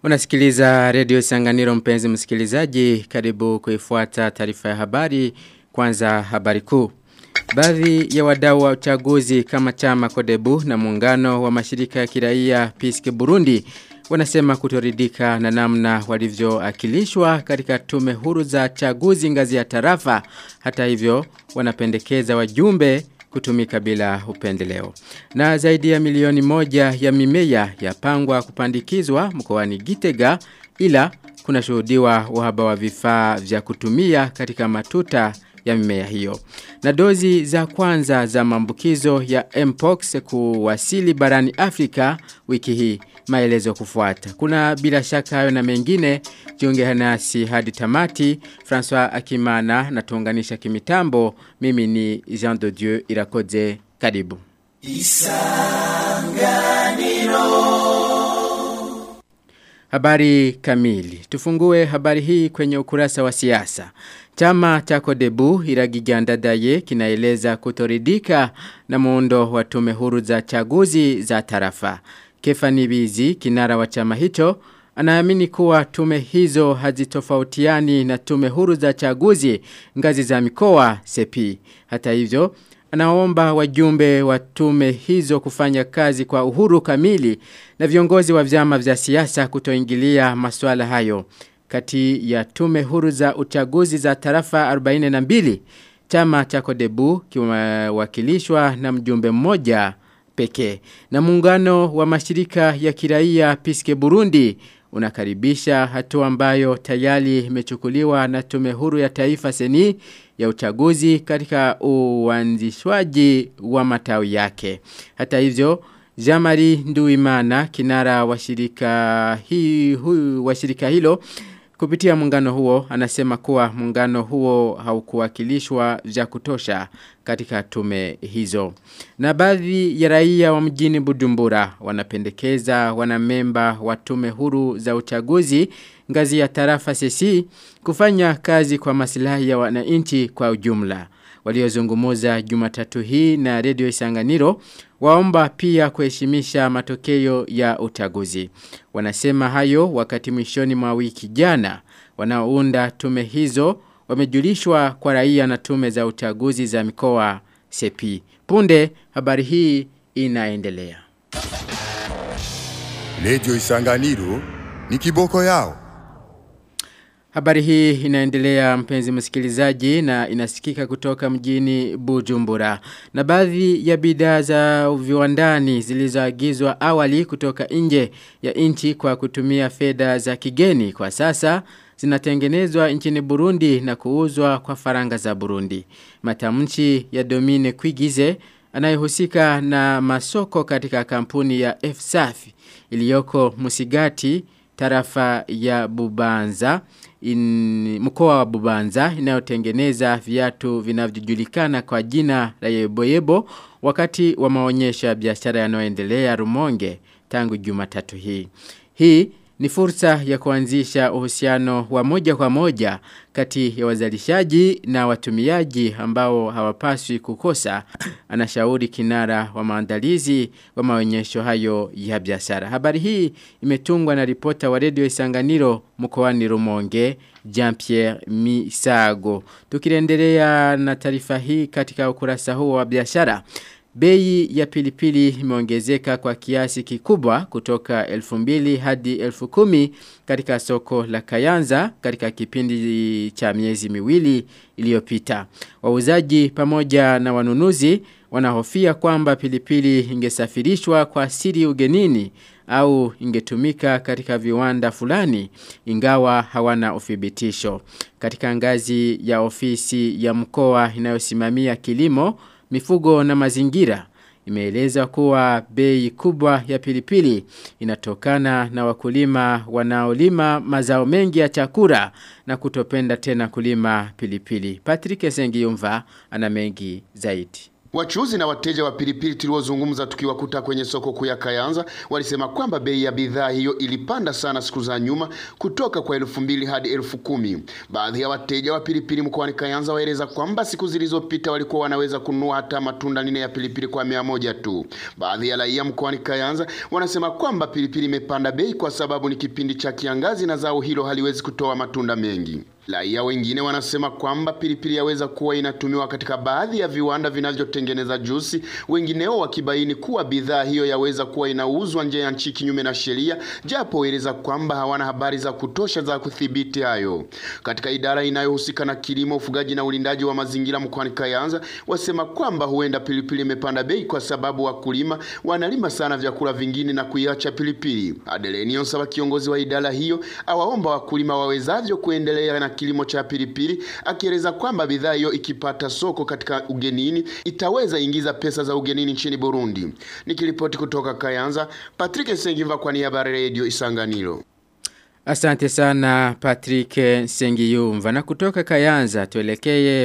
Unasikiliza Radio Sanganiro mpenzi msikilizaji, karibu kuifuata taarifa ya habari. Kwanza habari kuu. Baadhi ya wadau wa uchaguzi kama chama Kodebu na muungano wa mashirika ya kiraia Piske Burundi wanasema kutoridhika na namna walivyoakilishwa katika tume huru za chaguzi ngazi ya tarafa. Hata hivyo wanapendekeza wajumbe kutumika bila upendeleo. Na zaidi ya milioni 1 ya mimea yapangwa kupandikizwa mkoani Gitega, ila kuna shuhudiwa uhaba wa vifaa vya kutumia katika matuta ya mimea hiyo. Na dozi za kwanza za maambukizo ya Mpox kuwasili barani Afrika wiki hii, maelezo kufuata. Kuna bila shaka hayo na mengine, jiunge nasi hadi tamati. François Akimana na tuunganisha kimitambo. Mimi ni Jean de Dieu Irakoze. Karibu. Isanganiro. Habari kamili. Tufungue habari hii kwenye ukurasa wa siasa. Chama cha Kodebu Iragijandadaye kinaeleza kutoridhika na muundo wa tume huru za chaguzi za tarafa. Kefani Bizi, kinara wa chama hicho, anaamini kuwa tume hizo hazitofautiani na tume huru za chaguzi ngazi za mikoa sepi. Hata hivyo, anaomba wajumbe wa tume hizo kufanya kazi kwa uhuru kamili na viongozi wa vyama vya siasa kutoingilia masuala hayo. Kati ya tume huru za uchaguzi za tarafa 42, chama cha Kodebu kiwakilishwa na mjumbe mmoja pekee. Na muungano wa mashirika ya kiraia Piske Burundi unakaribisha hatua ambayo tayari imechukuliwa na tume huru ya taifa seni ya uchaguzi katika uanzishwaji wa matawi yake. Hata hivyo, Jamari Nduimana, kinara wa shirika hilo kupitia muungano huo, anasema kuwa muungano huo haukuwakilishwa vya kutosha katika tume hizo. Na baadhi ya raia wa mjini Bujumbura wanapendekeza wanamemba wa tume huru za uchaguzi ngazi ya tarafa sesi kufanya kazi kwa maslahi ya wananchi kwa ujumla. Waliozungumuza Jumatatu hii na Radio Isanganiro waomba pia kuheshimisha matokeo ya uchaguzi. Wanasema hayo wakati mwishoni mwa wiki jana wanaounda tume hizo wamejulishwa kwa raia na tume za uchaguzi za mikoa sepi. Punde habari hii inaendelea. Radio Isanganiro ni kiboko yao. Habari hii inaendelea mpenzi msikilizaji na inasikika kutoka mjini Bujumbura. Na baadhi ya bidhaa za viwandani zilizoagizwa awali kutoka nje ya nchi kwa kutumia fedha za kigeni kwa sasa zinatengenezwa nchini Burundi na kuuzwa kwa faranga za Burundi. Matamshi ya Domine Kwigize anayehusika na masoko katika kampuni ya FSAFI iliyoko Musigati, tarafa ya Bubanza, mkoa wa Bubanza, inayotengeneza viatu vinavyojulikana kwa jina la Yeboyebo wakati wa maonyesho ya biashara yanayoendelea Rumonge tangu Jumatatu hii. Hii ni fursa ya kuanzisha uhusiano wa moja kwa moja kati ya wazalishaji na watumiaji ambao hawapaswi kukosa, anashauri kinara wa maandalizi wa maonyesho hayo ya biashara. Habari hii imetungwa na ripota wa Radio Isanganiro mkoani Rumonge, Jean-Pierre Misago. Tukiendelea na taarifa hii katika ukurasa huo wa biashara, bei ya pilipili imeongezeka kwa kiasi kikubwa kutoka 2,000 hadi 10,000 katika soko la Kayanza katika kipindi cha miezi miwili iliyopita. Wauzaji pamoja na wanunuzi wanahofia kwamba pilipili ingesafirishwa kwa siri ugenini au ingetumika katika viwanda fulani, ingawa hawana uthibitisho. Katika ngazi ya ofisi ya mkoa inayosimamia kilimo, mifugo na mazingira, imeeleza kuwa bei kubwa ya pilipili inatokana na wakulima wanaolima mazao mengi ya chakula na kutopenda tena kulima pilipili. Patrick Sengiyumva ana mengi zaidi. Wachuuzi na wateja wa pilipili tuliozungumza tukiwakuta kwenye soko kuu ya Kayanza walisema kwamba bei ya bidhaa hiyo ilipanda sana siku za nyuma kutoka kwa 2,000 hadi 10,000. Baadhi ya wateja wa pilipili mkoani Kayanza waeleza kwamba siku zilizopita walikuwa wanaweza kununua hata matunda 4 ya pilipili kwa 100 tu. Baadhi ya raia mkoani Kayanza wanasema kwamba pilipili imepanda bei kwa sababu ni kipindi cha kiangazi na zao hilo haliwezi kutoa matunda mengi. Raia wengine wanasema kwamba pilipili yaweza kuwa inatumiwa katika baadhi ya viwanda vinavyotengeneza juisi, wengineo wakibaini kuwa bidhaa hiyo yaweza kuwa inauzwa nje ya nchi kinyume na sheria, japo waeleza kwamba hawana habari za kutosha za kudhibiti hayo. Katika idara inayohusika na kilimo, ufugaji na ulindaji wa mazingira mkoani Kayanza wasema kwamba huenda pilipili imepanda bei kwa sababu wakulima wanalima sana vyakula vingine na kuiacha pilipili. Adelenio Nsaba, kiongozi wa idara hiyo, awaomba wakulima wawezavyo kuendelea na kilimo cha pilipili, akieleza kwamba bidhaa hiyo ikipata soko katika ugenini itaweza ingiza pesa za ugenini nchini Burundi. Nikiripoti kutoka Kayanza, Patrick Sengiva kwa niaba ya Radio Isanganiro. Asante sana Patrick Sengiyumva. Na kutoka Kayanza tuelekee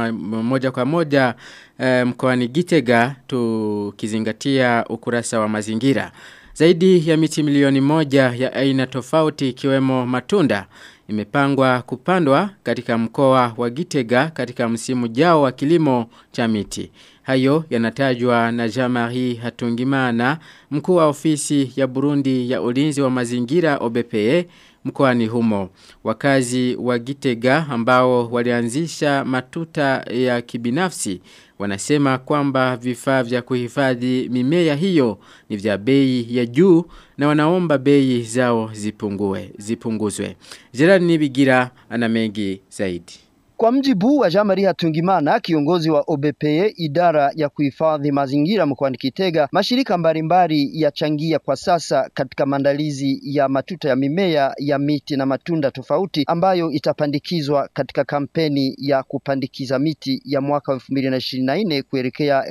moja kwa moja mkoani Gitega tukizingatia ukurasa wa mazingira. Zaidi ya miti milioni 1 ya aina tofauti ikiwemo matunda imepangwa kupandwa katika mkoa wa Gitega katika msimu jao wa kilimo cha miti. Hayo yanatajwa na Jean-Marie Hatungimana, mkuu wa ofisi ya Burundi ya ulinzi wa mazingira OBPE mkoani humo. Wakazi wa Gitega ambao walianzisha matuta ya kibinafsi wanasema kwamba vifaa vya kuhifadhi mimea hiyo ni vya bei ya juu na wanaomba bei zao zipunguzwe. Gerard Nibigira ana mengi zaidi. Kwa mjibu wa Jean-Marie Hatungimana, kiongozi wa OBPE idara ya kuhifadhi mazingira mkoani Gitega, mashirika mbalimbali yachangia kwa sasa katika maandalizi ya matuta ya mimea ya miti na matunda tofauti ambayo itapandikizwa katika kampeni ya kupandikiza miti ya mwaka 2024 kuelekea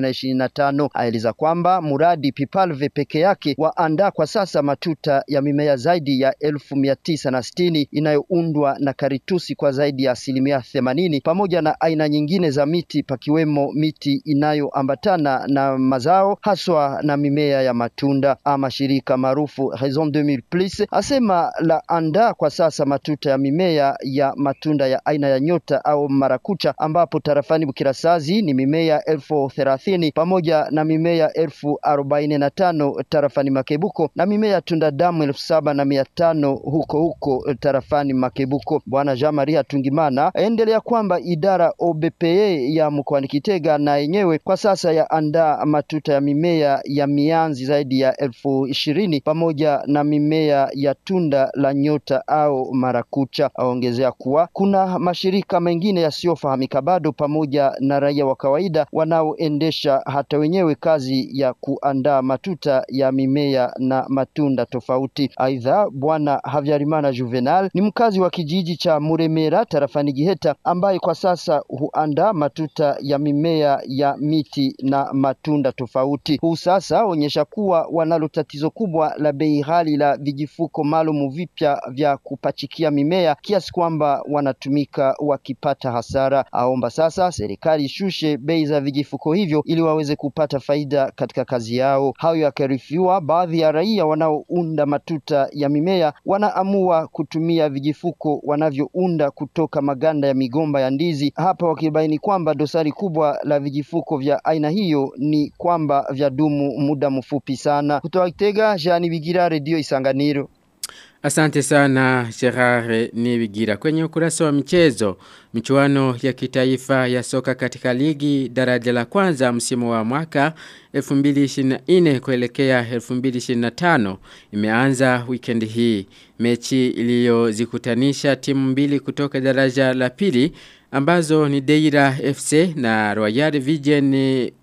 2025. Aeleza kwamba muradi Pipalve peke yake waandaa kwa sasa matuta ya mimea zaidi ya 1960 inayoundwa na karitusi kwa zaidi ya 80 pamoja na aina nyingine za miti pakiwemo miti inayoambatana na mazao haswa na mimea ya matunda. Ama shirika maarufu Raison 2000 Plus asema la anda kwa sasa matuta ya mimea ya matunda ya aina ya nyota au marakucha ambapo tarafani Bukirasazi ni mimea 1030 pamoja na mimea 1045 tarafani Makebuko na mimea tunda damu 7500 huko tarafani Makebuko. Bwana Jean-Marie Hatungimana endelea kwamba idara OBPE ya mkoani Gitega na yenyewe kwa sasa ya anda matuta ya mimea ya mianzi zaidi ya 20,000 pamoja na mimea ya tunda la nyota au marakucha. Aongezea kuwa kuna mashirika mengine yasiyofahamika bado pamoja na raia wa kawaida wanaoendesha hata wenyewe kazi ya kuandaa matuta ya mimea na matunda tofauti. Aidha, Bwana Havyarimana Juvenal ni mkazi wa kijiji cha Muremera tarafani Giheta ambaye kwa sasa huandaa matuta ya mimea ya miti na matunda tofauti. Huu sasa onyesha kuwa wanalo tatizo kubwa la bei ghali la vijifuko maalum vipya vya kupachikia mimea kiasi kwamba wanatumika wakipata hasara. Aomba sasa serikali ishushe bei za vijifuko hivyo ili waweze kupata faida katika kazi yao. Hayo yakarifiwa, baadhi ya raia wanaounda matuta ya mimea wanaamua kutumia vijifuko wanavyounda kutoka maganda ya migomba ya ndizi, hapa wakibaini kwamba dosari kubwa la vijifuko vya aina hiyo ni kwamba vya dumu muda mfupi sana. Kutoka Gitega, Jean Bigira, Radio Isanganiro. Asante sana Gerard Nibigira. Kwenye ukurasa wa michezo, michuano ya kitaifa ya soka katika ligi daraja la kwanza msimu wa mwaka 2024 kuelekea 2025 imeanza weekend hii. Mechi iliyozikutanisha timu mbili kutoka daraja la pili ambazo ni Deira FC na Royal Vision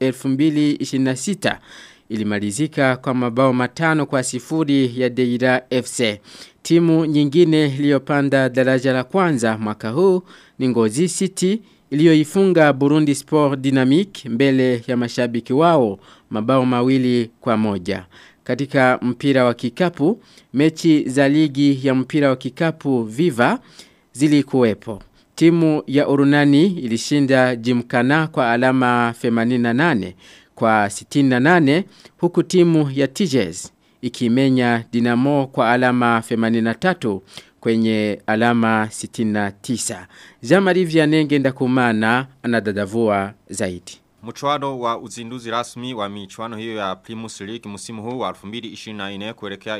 2026 ilimalizika kwa mabao 5-0 ya Deira FC. Timu nyingine iliyopanda daraja la kwanza mwaka huu ni Ngozi City iliyoifunga Burundi Sport Dynamic mbele ya mashabiki wao mabao 2-1. Katika mpira wa kikapu, mechi za ligi ya mpira wa kikapu Viva zilikuwepo. timu ya Urunani ilishinda Jimkana kwa alama 88 kwa 68 huku timu ya Tigers ikimenya Dinamo kwa alama 83 kwenye alama 69. Jean-Marie Vianney Ngendakumana anadadavua zaidi. Mchuano wa uzinduzi rasmi wa michuano hiyo ya Primus League msimu huu wa 2024 kuelekea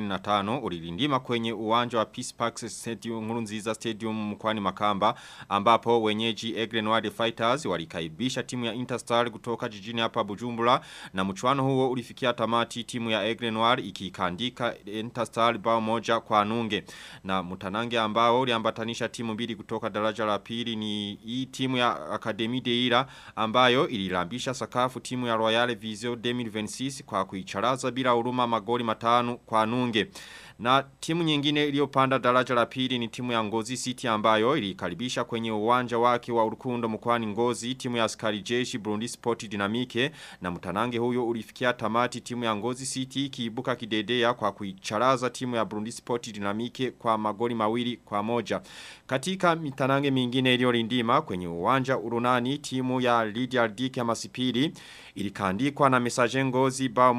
25 ulilindima kwenye uwanja wa Peace Park Stadium Nkurunziza Stadium mkoani Makamba ambapo wenyeji Aigle Noir Fighters walikaibisha timu ya Interstar kutoka jijini hapa Bujumbura na mchuano huo ulifikia tamati timu ya Aigle Noir ikikandika Interstar bao moja kwa nunge na mtanange ambao uliambatanisha timu mbili kutoka daraja la pili ni hii timu ya Academy Deira ambayo ililambisha sakafu timu ya Royal Vision 2026 kwa kuicharaza bila huruma magoli 5 kwa nunge. Na timu nyingine iliyopanda daraja la pili ni timu ya Ngozi City ambayo ilikaribisha kwenye uwanja wake wa Urukundo mkoani Ngozi timu ya Askari Jeshi Burundi Sport Dynamique na mtanange huyo ulifikia tamati timu ya Ngozi City kiibuka kidedea kwa kuicharaza timu ya Burundi Sport Dynamique kwa magoli 2-1. Katika mitanange mingine iliyolindima kwenye uwanja Urunani timu ya Lydia Dike ya Masipili ilikandikwa na Messager Ngozi bao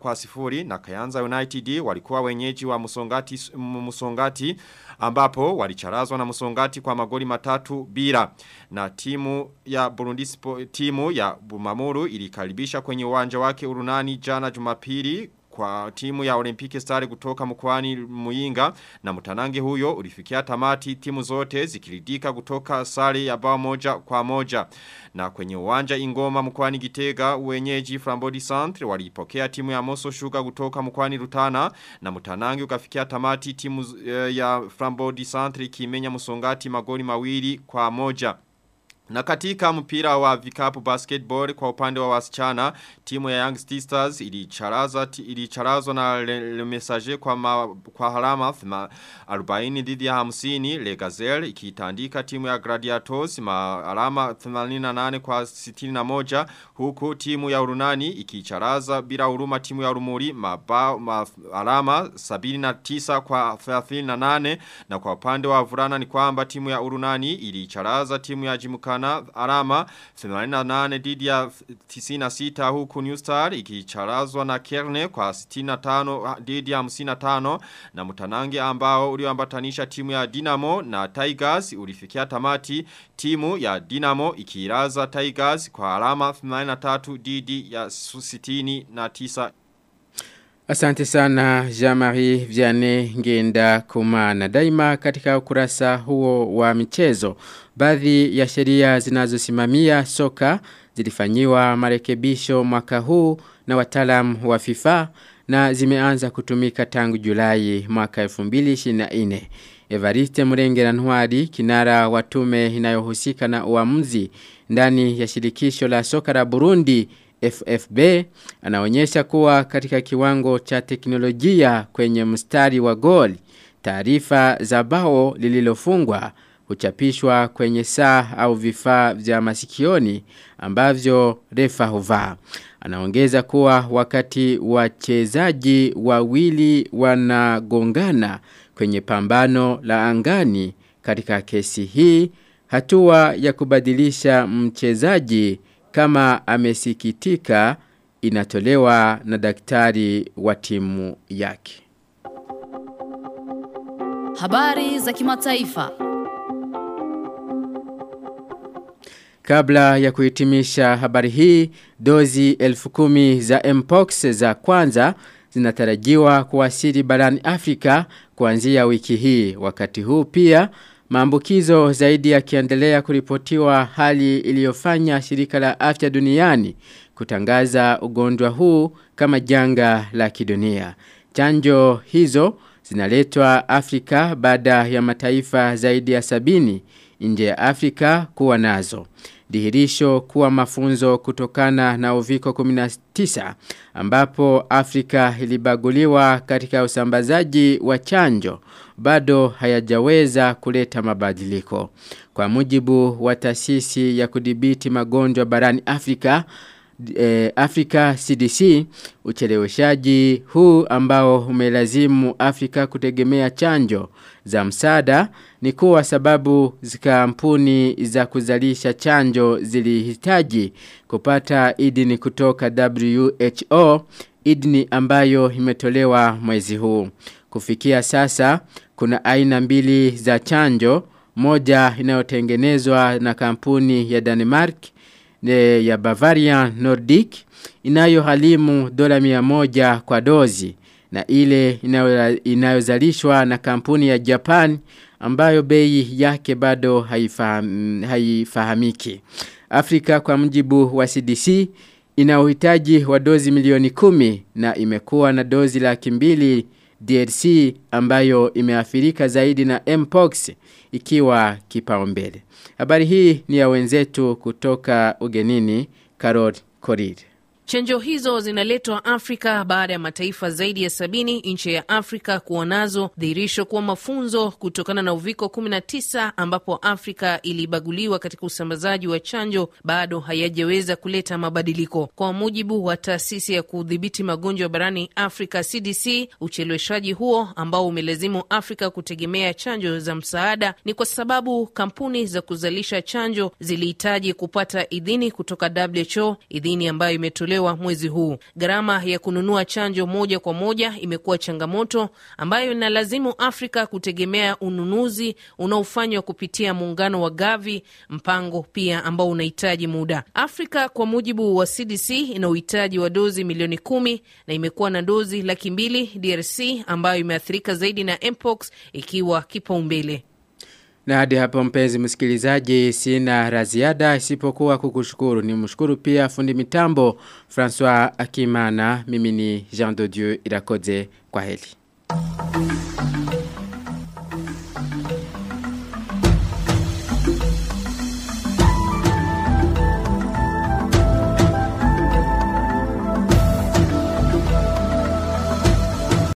1-0 na Kayanza United walikuwa wenyeji wa Musongati ambapo walicharazwa na Musongati kwa magoli 3-0 na timu ya Burundi timu ya Bumamuru ilikaribisha kwenye uwanja wake Urunani jana Jumapili kwa timu ya Olympic Star kutoka mkoani Muyinga na mtanange huyo ulifikia tamati timu zote zikiridika kutoka sare ya bao 1-1 na kwenye uwanja Ingoma mkoani Gitega wenyeji Frambodi Centre walipokea timu ya Moso Sugar kutoka mkoani Rutana na mtanange ukafikia tamati timu ya Frambodi Centre ikimenya Musongati magoli 2-1. Na katika mpira wa vikapu basketball kwa upande wa wasichana, timu ya Young Stars ilicharazwa na Le Messager kwa alama 40 dhidi ya 50. Le Gazelle ikitandika timu ya Gladiators alama 88 kwa 61 huku timu ya Urunani ikicharaza bila huruma timu ya Urumuri alama 79 kwa 38 na kwa upande wa wavulana ni kwamba timu ya Urunani ilicharaza timu ya Jimukana alama 88 dhidi ya 96 huku New Star ikicharazwa na Kerne kwa 65 dhidi ya 55 na mtanange ambao ulioambatanisha timu ya Dinamo na Tigers ulifikia tamati timu ya Dinamo ikiiraza Tigers kwa alama 83 dhidi ya 69. Asante sana Jean-Marie Vianney Ngendakumana. Daima katika ukurasa huo wa michezo, baadhi ya sheria zinazosimamia soka zilifanyiwa marekebisho mwaka huu na wataalamu wa FIFA na zimeanza kutumika tangu Julai mwaka 2024. Evariste Murengera Ntwari, kinara wa tume inayohusika na uamuzi ndani ya shirikisho la soka la Burundi FFB, anaonyesha kuwa katika kiwango cha teknolojia kwenye mstari wa goli, taarifa za bao lililofungwa huchapishwa kwenye saa au vifaa vya masikioni ambavyo refa huvaa. Anaongeza kuwa wakati wachezaji wawili wanagongana kwenye pambano la angani, katika kesi hii hatua ya kubadilisha mchezaji kama amesikitika inatolewa na daktari wa timu yake. Habari za kimataifa. Kabla ya kuhitimisha habari hii, dozi 10,000 za Mpox za kwanza zinatarajiwa kuwasili barani Afrika kuanzia wiki hii. Wakati huu pia maambukizo zaidi yakiendelea kuripotiwa, hali iliyofanya shirika la afya duniani kutangaza ugonjwa huu kama janga la kidunia. Chanjo hizo zinaletwa Afrika baada ya mataifa zaidi ya 70 nje ya Afrika kuwa nazo. Dihirisho kuwa mafunzo kutokana na uviko 19 ambapo Afrika ilibaguliwa katika usambazaji wa chanjo bado hayajaweza kuleta mabadiliko. Kwa mujibu wa taasisi ya kudhibiti magonjwa barani Afrika, Africa CDC, ucheleweshaji huu ambao umelazimu Afrika kutegemea chanjo za msaada ni kuwa sababu kampuni za kuzalisha chanjo zilihitaji kupata idhini kutoka WHO, idhini ambayo imetolewa mwezi huu. Kufikia sasa kuna aina mbili za chanjo, moja inayotengenezwa na kampuni ya Denmark ya Bavarian Nordic inayohalimu $100 kwa dozi, na ile inayozalishwa na kampuni ya Japan ambayo bei yake bado haifahamiki. Afrika kwa mujibu wa CDC ina uhitaji wa dozi milioni 10 na imekuwa na dozi 200,000 DRC ambayo imeathirika zaidi na Mpox ikiwa kipaumbele. Habari hii ni ya wenzetu kutoka ugenini, Carol Korir. Chanjo hizo zinaletwa Afrika baada ya mataifa zaidi ya 70 nchi ya Afrika kuwa nazo dhihirisho kuwa mafunzo kutokana na uviko 19 ambapo Afrika ilibaguliwa katika usambazaji wa chanjo bado hayajaweza kuleta mabadiliko. Kwa mujibu wa taasisi ya kudhibiti magonjwa barani Afrika CDC, ucheleweshaji huo ambao umelazimu Afrika kutegemea chanjo za msaada ni kwa sababu kampuni za kuzalisha chanjo zilihitaji kupata idhini kutoka WHO, idhini ambayo imetolewa mwezi huu. Gharama ya kununua chanjo moja kwa moja imekuwa changamoto ambayo inalazimu Afrika kutegemea ununuzi unaofanywa kupitia muungano wa Gavi, mpango pia ambao unahitaji muda. Afrika kwa mujibu wa CDC ina uhitaji wa dozi milioni 10 na imekuwa na dozi 200,000 DRC ambayo imeathirika zaidi na Mpox ikiwa kipaumbele. Na hadi hapo mpenzi msikilizaji, sina la ziada isipokuwa kukushukuru. Nimshukuru pia fundi mitambo François Akimana. Mimi ni Jean de Dieu Irakoze. Kwa heri.